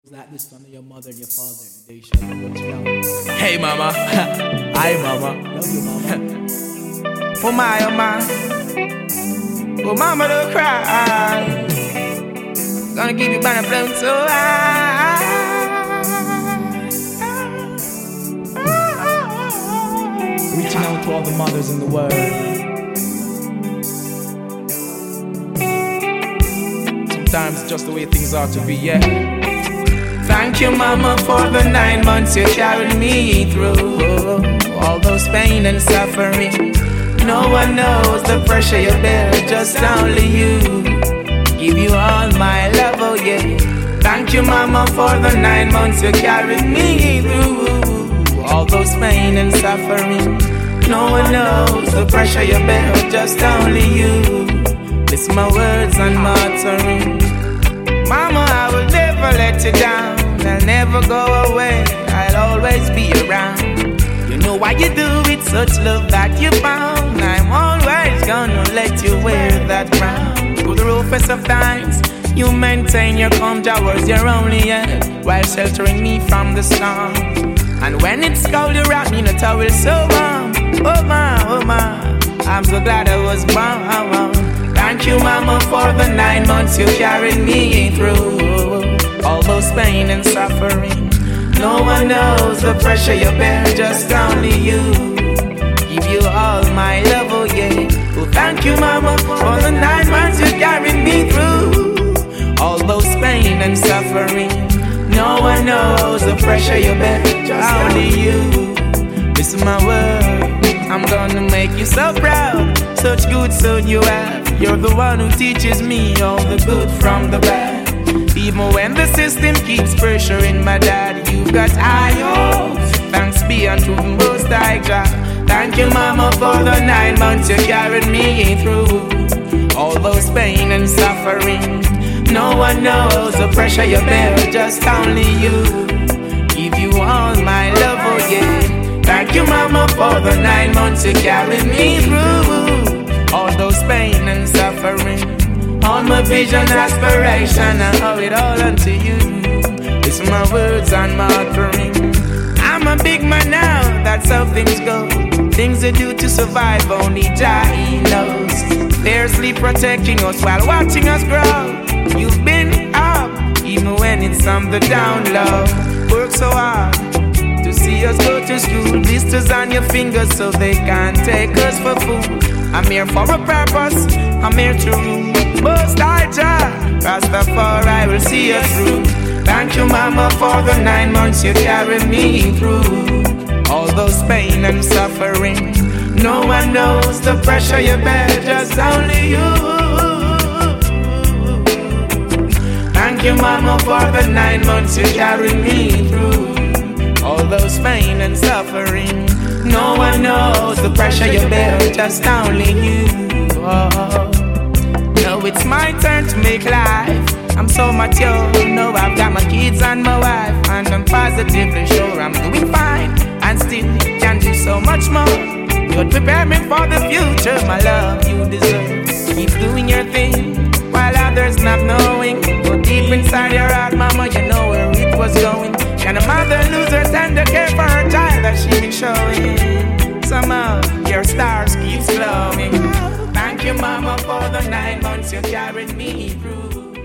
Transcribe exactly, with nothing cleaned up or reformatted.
Like this one, your mother and your father, they shall go together. Hey mama, hi mama. Love you, mama. Oh my, oh my. Oh mama, don't cry. Gonna keep you by the blown so high. Reaching out to all the mothers in the world. Sometimes it's just the way things are to be, yeah. Thank you, mama, for the nine months you carried me through. All those pain and suffering. No one knows the pressure you bear, just only you. Give you all my love, oh yeah. Thank you, mama, for the nine months you carried me through. All those pain and suffering. No one knows the pressure you bear, just only you. It's my words and my uttering. Mama, I will never let you down. I'll never go away. I'll always be around. You know why you do it, such love that you found. I'm always gonna let you wear that crown. Through the roughest of times, you maintain your calm towards your only end, while sheltering me from the storm. And when it's cold, you wrap me in a towel so warm. Oh my, oh my, I'm so glad I was born. Thank you, mama, for the nine months you carried me through. All those pain and suffering. No one knows the pressure you bear, just only you. Give you all my love, oh yeah. Oh, thank you, mama, for the nine months you carried me through. All those pain and suffering. No one knows the pressure you bear, just only you. This is my word. I'm gonna make you so proud. Such good son you have. You're the one who teaches me all the good from the bad. Even when the system keeps pressuring my dad, you got high hopes. Thanks be unto the Most High God. Thank you, mama, for the nine months you carried me through. All those pain and suffering. No one knows the pressure you bear, just only you. Give you all my love, oh yeah. Thank you, mama, for the nine months you carried me through. All those pain and suffering. All my vision, aspiration, I owe it all unto you. It's my words and my offering. I'm a big man now, that's how things go. Things they do to survive, only Jah knows. Fiercely protecting us while watching us grow. You've been up, even when it's on the down low. Work so hard to see us go to school. Blisters on your fingers so they can't take us for food. I'm here for a purpose, I'm here to rule. Most High Jah, Rastafari will see us through. Thank you, mama, for the nine months you carried me through. All those pain and suffering. No one knows the pressure you bear, just only you. Thank you, mama, for the nine months you carried me through. All those pain and suffering. No one knows the pressure you bear, just only you. Oh. Now it's my turn to make life. I'm so mature, now I've got my kids and my wife, and I'm positively sure I'm doing fine, and still can do so much more. You'd prepare me for the future, my love you deserve. Keep doing your thing, while others not knowing. Go deep inside your heart, mama, you know where it was going. Can a mother lose her tender care for her child that she been showing? Somehow your stars keeps glowing. Thank you, mama, for the nine months you carried me through.